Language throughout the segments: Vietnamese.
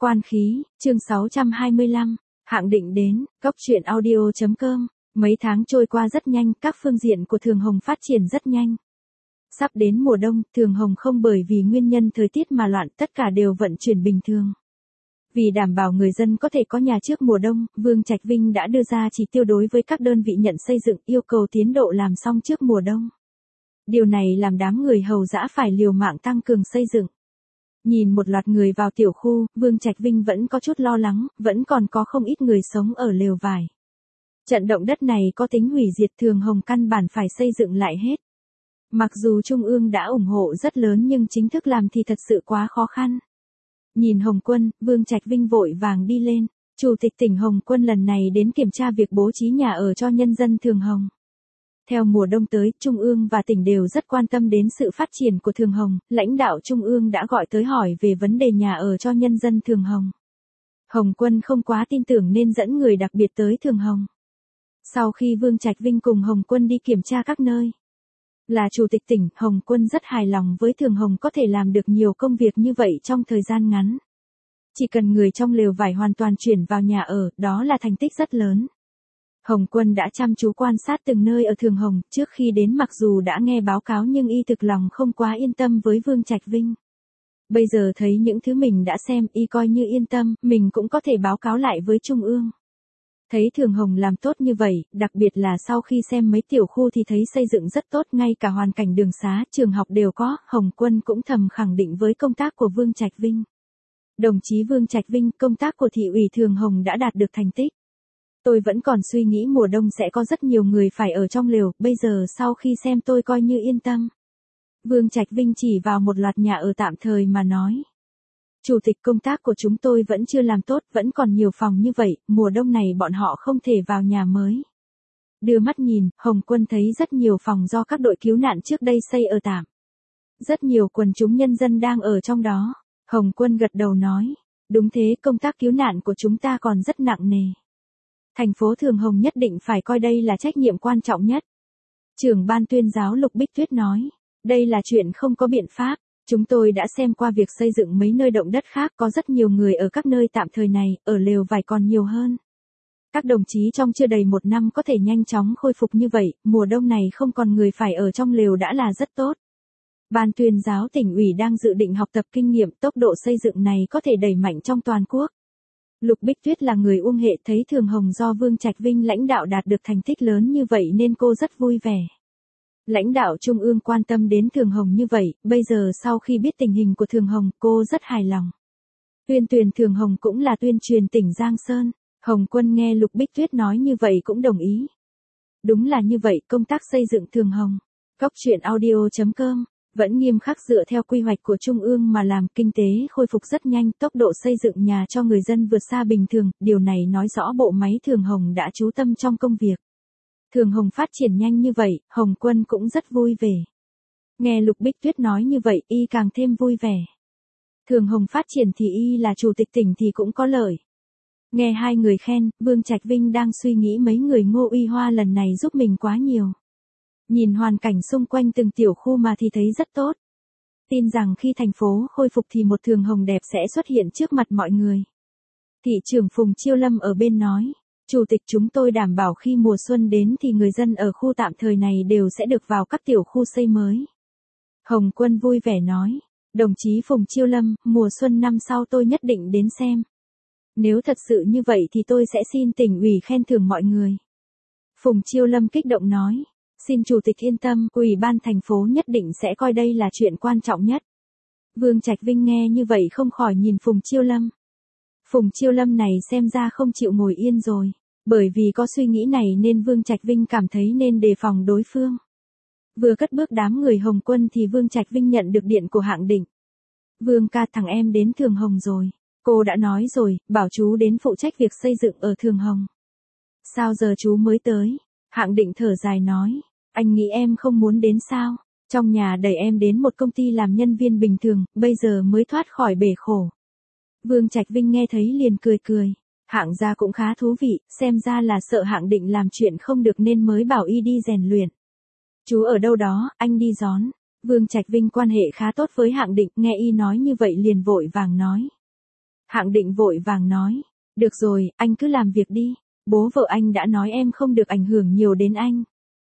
Quan khí, chương 625, Hạng Định đến, Cốc truyện audio.com. Mấy tháng trôi qua rất nhanh, các phương diện của Thường Hồng phát triển rất nhanh. Sắp đến mùa đông, Thường Hồng không bởi vì nguyên nhân thời tiết mà loạn, tất cả đều vận chuyển bình thường. Vì đảm bảo người dân có thể có nhà trước mùa đông, Vương Trạch Vinh đã đưa ra chỉ tiêu đối với các đơn vị nhận xây dựng, yêu cầu tiến độ làm xong trước mùa đông. Điều này làm đám người hầu dã phải liều mạng tăng cường xây dựng. Nhìn một loạt người vào tiểu khu, Vương Trạch Vinh vẫn có chút lo lắng, vẫn còn có không ít người sống ở lều vải. Trận động đất này có tính hủy diệt, Thường Hồng căn bản phải xây dựng lại hết. Mặc dù Trung ương đã ủng hộ rất lớn nhưng chính thức làm thì thật sự quá khó khăn. Nhìn Hồng Quân, Vương Trạch Vinh vội vàng đi lên. Chủ tịch tỉnh Hồng Quân lần này đến kiểm tra việc bố trí nhà ở cho nhân dân Thường Hồng. Theo mùa đông tới, Trung ương và tỉnh đều rất quan tâm đến sự phát triển của Thường Hồng, lãnh đạo Trung ương đã gọi tới hỏi về vấn đề nhà ở cho nhân dân Thường Hồng. Hồng Quân không quá tin tưởng nên dẫn người đặc biệt tới Thường Hồng. Sau khi Vương Trạch Vinh cùng Hồng Quân đi kiểm tra các nơi, là chủ tịch tỉnh, Hồng Quân rất hài lòng với Thường Hồng có thể làm được nhiều công việc như vậy trong thời gian ngắn. Chỉ cần người trong lều vải hoàn toàn chuyển vào nhà ở, đó là thành tích rất lớn. Hồng Quân đã chăm chú quan sát từng nơi ở Thường Hồng, trước khi đến mặc dù đã nghe báo cáo nhưng y thực lòng không quá yên tâm với Vương Trạch Vinh. Bây giờ thấy những thứ mình đã xem, y coi như yên tâm, mình cũng có thể báo cáo lại với Trung ương. Thấy Thường Hồng làm tốt như vậy, đặc biệt là sau khi xem mấy tiểu khu thì thấy xây dựng rất tốt, ngay cả hoàn cảnh đường xá, trường học đều có, Hồng Quân cũng thầm khẳng định với công tác của Vương Trạch Vinh. Đồng chí Vương Trạch Vinh, công tác của thị ủy Thường Hồng đã đạt được thành tích. Tôi vẫn còn suy nghĩ mùa đông sẽ có rất nhiều người phải ở trong lều, bây giờ sau khi xem tôi coi như yên tâm. Vương Trạch Vinh chỉ vào một loạt nhà ở tạm thời mà nói. Chủ tịch, công tác của chúng tôi vẫn chưa làm tốt, vẫn còn nhiều phòng như vậy, mùa đông này bọn họ không thể vào nhà mới. Đưa mắt nhìn, Hồng Quân thấy rất nhiều phòng do các đội cứu nạn trước đây xây ở tạm. Rất nhiều quần chúng nhân dân đang ở trong đó. Hồng Quân gật đầu nói, đúng thế, công tác cứu nạn của chúng ta còn rất nặng nề. Thành phố Thường Hồng nhất định phải coi đây là trách nhiệm quan trọng nhất. Trưởng ban tuyên giáo Lục Bích Tuyết nói, đây là chuyện không có biện pháp. Chúng tôi đã xem qua việc xây dựng mấy nơi động đất khác, có rất nhiều người ở các nơi tạm thời này, ở lều vải còn nhiều hơn. Các đồng chí trong chưa đầy một năm có thể nhanh chóng khôi phục như vậy, mùa đông này không còn người phải ở trong lều đã là rất tốt. Ban tuyên giáo tỉnh ủy đang dự định học tập kinh nghiệm, tốc độ xây dựng này có thể đẩy mạnh trong toàn quốc. Lục Bích Tuyết là người Uông Hệ, thấy Thường Hồng do Vương Trạch Vinh lãnh đạo đạt được thành tích lớn như vậy nên cô rất vui vẻ. Lãnh đạo Trung ương quan tâm đến Thường Hồng như vậy, bây giờ sau khi biết tình hình của Thường Hồng, cô rất hài lòng. Tuyên truyền Thường Hồng cũng là tuyên truyền tỉnh Giang Sơn. Hồng Quân nghe Lục Bích Tuyết nói như vậy cũng đồng ý. Đúng là như vậy, công tác xây dựng Thường Hồng, Cốc truyện audio.com, vẫn nghiêm khắc dựa theo quy hoạch của Trung ương mà làm, kinh tế khôi phục rất nhanh, tốc độ xây dựng nhà cho người dân vượt xa bình thường, điều này nói rõ bộ máy Thường Hồng đã chú tâm trong công việc. Thường Hồng phát triển nhanh như vậy, Hồng Quân cũng rất vui vẻ. Nghe Lục Bích Tuyết nói như vậy, y càng thêm vui vẻ. Thường Hồng phát triển thì y là chủ tịch tỉnh thì cũng có lợi. Nghe hai người khen, Vương Trạch Vinh đang suy nghĩ mấy người Ngô Uy Hoa lần này giúp mình quá nhiều. Nhìn hoàn cảnh xung quanh từng tiểu khu mà thì thấy rất tốt. Tin rằng khi thành phố khôi phục thì một Thường Hồng đẹp sẽ xuất hiện trước mặt mọi người. Thị trưởng Phùng Chiêu Lâm ở bên nói. Chủ tịch, chúng tôi đảm bảo khi mùa xuân đến thì người dân ở khu tạm thời này đều sẽ được vào các tiểu khu xây mới. Hồng Quân vui vẻ nói, đồng chí Phùng Chiêu Lâm, mùa xuân năm sau tôi nhất định đến xem. Nếu thật sự như vậy thì tôi sẽ xin tỉnh ủy khen thưởng mọi người. Phùng Chiêu Lâm kích động nói, xin chủ tịch yên tâm, ủy ban thành phố nhất định sẽ coi đây là chuyện quan trọng nhất. Vương Trạch Vinh nghe như vậy không khỏi nhìn Phùng Chiêu Lâm. Phùng Chiêu Lâm này xem ra không chịu ngồi yên rồi. Bởi vì có suy nghĩ này nên Vương Trạch Vinh cảm thấy nên đề phòng đối phương. Vừa cất bước đám người Hồng Quân thì Vương Trạch Vinh nhận được điện của Hạng Định. Vương ca, thằng em đến Thường Hồng rồi. Cô đã nói rồi, bảo chú đến phụ trách việc xây dựng ở Thường Hồng. Sao giờ chú mới tới? Hạng Định thở dài nói. Anh nghĩ em không muốn đến sao? Trong nhà đẩy em đến một công ty làm nhân viên bình thường, bây giờ mới thoát khỏi bể khổ. Vương Trạch Vinh nghe thấy liền cười cười. Hạng gia cũng khá thú vị, xem ra là sợ Hạng Định làm chuyện không được nên mới bảo y đi rèn luyện. Chú ở đâu đó, anh đi đón. Vương Trạch Vinh quan hệ khá tốt với Hạng Định, nghe y nói như vậy liền vội vàng nói. Hạng Định vội vàng nói, được rồi, anh cứ làm việc đi, bố vợ anh đã nói em không được ảnh hưởng nhiều đến anh.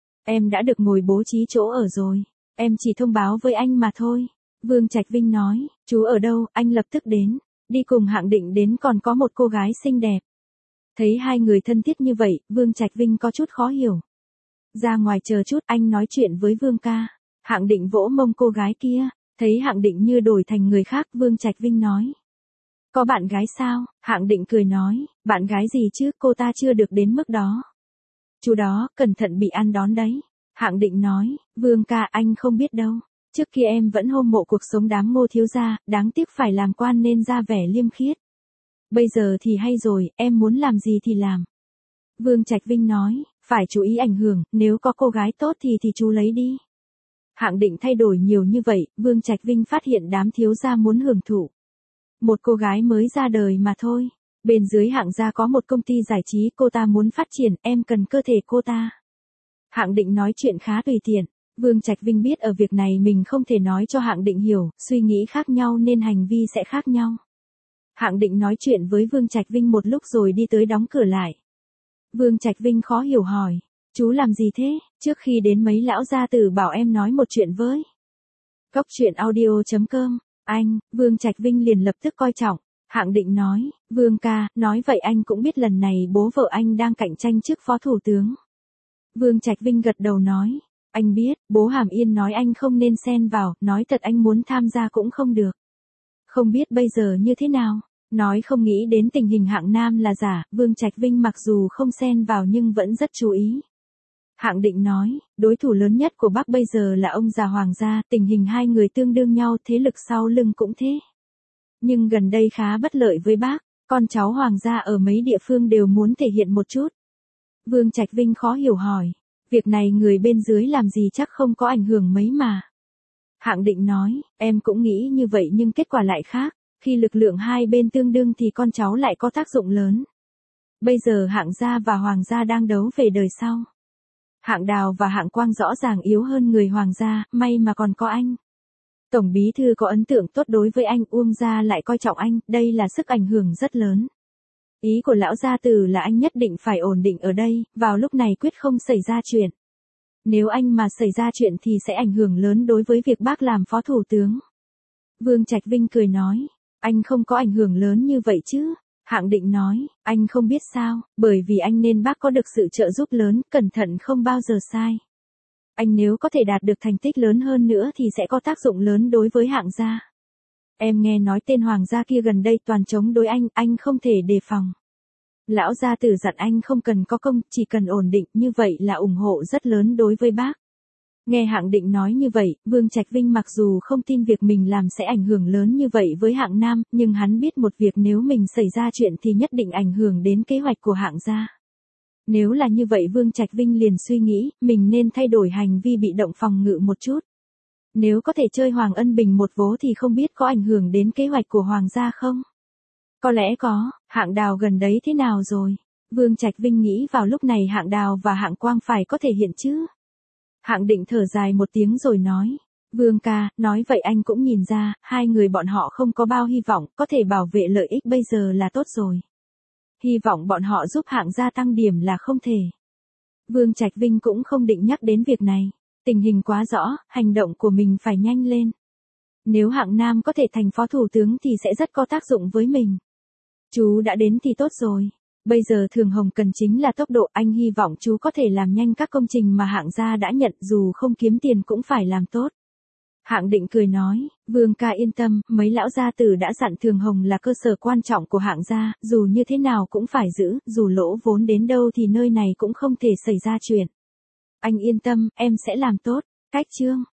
Em đã được ngồi bố trí chỗ ở rồi, em chỉ thông báo với anh mà thôi. Vương Trạch Vinh nói, chú ở đâu, anh lập tức đến. Đi cùng Hạng Định đến còn có một cô gái xinh đẹp. Thấy hai người thân thiết như vậy, Vương Trạch Vinh có chút khó hiểu. Ra ngoài chờ chút, anh nói chuyện với Vương ca. Hạng Định vỗ mông cô gái kia, thấy Hạng Định như đổi thành người khác, Vương Trạch Vinh nói. Có bạn gái sao? Hạng Định cười nói, bạn gái gì chứ, cô ta chưa được đến mức đó. Chú đó, cẩn thận bị ăn đón đấy. Hạng Định nói, Vương ca anh không biết đâu. Trước kia em vẫn hâm mộ cuộc sống đám Ngô thiếu gia, đáng tiếc phải làm quan nên ra vẻ liêm khiết. Bây giờ thì hay rồi, em muốn làm gì thì làm. Vương Trạch Vinh nói, phải chú ý ảnh hưởng, nếu có cô gái tốt thì chú lấy đi. Hạng Định thay đổi nhiều như vậy, Vương Trạch Vinh phát hiện đám thiếu gia muốn hưởng thụ. Một cô gái mới ra đời mà thôi. Bên dưới Hạng gia có một công ty giải trí, cô ta muốn phát triển, em cần cơ thể cô ta. Hạng Định nói chuyện khá tùy tiện. Vương Trạch Vinh biết ở việc này mình không thể nói cho Hạng Định hiểu, suy nghĩ khác nhau nên hành vi sẽ khác nhau. Hạng Định nói chuyện với Vương Trạch Vinh một lúc rồi đi tới đóng cửa lại. Vương Trạch Vinh khó hiểu hỏi, chú làm gì thế? Trước khi đến mấy lão gia tử bảo em nói một chuyện với. Cốc truyện audio.com, anh, Vương Trạch Vinh liền lập tức coi trọng. Hạng Định nói, Vương ca, nói vậy anh cũng biết lần này bố vợ anh đang cạnh tranh chức phó thủ tướng. Vương Trạch Vinh gật đầu nói, anh biết, bố Hàm Yên nói anh không nên xen vào, nói thật anh muốn tham gia cũng không được. Không biết bây giờ như thế nào, nói không nghĩ đến tình hình Hạng Nam là giả, Vương Trạch Vinh mặc dù không xen vào nhưng vẫn rất chú ý. Hạng Định nói, đối thủ lớn nhất của bác bây giờ là ông già Hoàng gia, tình hình hai người tương đương nhau, thế lực sau lưng cũng thế. Nhưng gần đây khá bất lợi với bác, con cháu Hoàng gia ở mấy địa phương đều muốn thể hiện một chút. Vương Trạch Vinh khó hiểu hỏi, việc này người bên dưới làm gì chắc không có ảnh hưởng mấy mà. Hạng Định nói, em cũng nghĩ như vậy nhưng kết quả lại khác, khi lực lượng hai bên tương đương thì con cháu lại có tác dụng lớn. Bây giờ Hạng gia và Hoàng gia đang đấu về đời sau. Hạng Đào và Hạng Quang rõ ràng yếu hơn người Hoàng gia, may mà còn có anh. Tổng bí thư có ấn tượng tốt đối với anh, Uông gia lại coi trọng anh, đây là sức ảnh hưởng rất lớn. Ý của lão gia tử là anh nhất định phải ổn định ở đây, vào lúc này quyết không xảy ra chuyện. Nếu anh mà xảy ra chuyện thì sẽ ảnh hưởng lớn đối với việc bác làm phó thủ tướng. Vương Trạch Vinh cười nói, anh không có ảnh hưởng lớn như vậy chứ. Hạng Định nói, anh không biết sao, bởi vì anh nên bác có được sự trợ giúp lớn, cẩn thận không bao giờ sai. Anh nếu có thể đạt được thành tích lớn hơn nữa thì sẽ có tác dụng lớn đối với Hạng gia. Em nghe nói tên Hoàng gia kia gần đây toàn chống đối anh không thể đề phòng. Lão gia tử dặn anh không cần có công, chỉ cần ổn định, như vậy là ủng hộ rất lớn đối với bác. Nghe Hạng Định nói như vậy, Vương Trạch Vinh mặc dù không tin việc mình làm sẽ ảnh hưởng lớn như vậy với Hạng Nam, nhưng hắn biết một việc nếu mình xảy ra chuyện thì nhất định ảnh hưởng đến kế hoạch của Hạng gia. Nếu là như vậy Vương Trạch Vinh liền suy nghĩ, mình nên thay đổi hành vi bị động phòng ngự một chút. Nếu có thể chơi Hoàng Ân Bình một vố thì không biết có ảnh hưởng đến kế hoạch của Hoàng gia không? Có lẽ có. Hạng Đào gần đấy thế nào rồi? Vương Trạch Vinh nghĩ vào lúc này Hạng Đào và Hạng Quang phải có thể hiện chứ. Hạng Định thở dài một tiếng rồi nói, Vương ca, nói vậy anh cũng nhìn ra, hai người bọn họ không có bao hy vọng, có thể bảo vệ lợi ích bây giờ là tốt rồi. Hy vọng bọn họ giúp Hạng gia tăng điểm là không thể. Vương Trạch Vinh cũng không định nhắc đến việc này. Tình hình quá rõ, hành động của mình phải nhanh lên. Nếu Hạng Nam có thể thành phó thủ tướng thì sẽ rất có tác dụng với mình. Chú đã đến thì tốt rồi. Bây giờ Thường Hồng cần chính là tốc độ, anh hy vọng chú có thể làm nhanh các công trình mà Hạng gia đã nhận, dù không kiếm tiền cũng phải làm tốt. Hạng Định cười nói, Vương ca yên tâm, mấy lão gia tử đã dặn Thường Hồng là cơ sở quan trọng của Hạng gia, dù như thế nào cũng phải giữ, dù lỗ vốn đến đâu thì nơi này cũng không thể xảy ra chuyện. Anh yên tâm, em sẽ làm tốt. Cách chương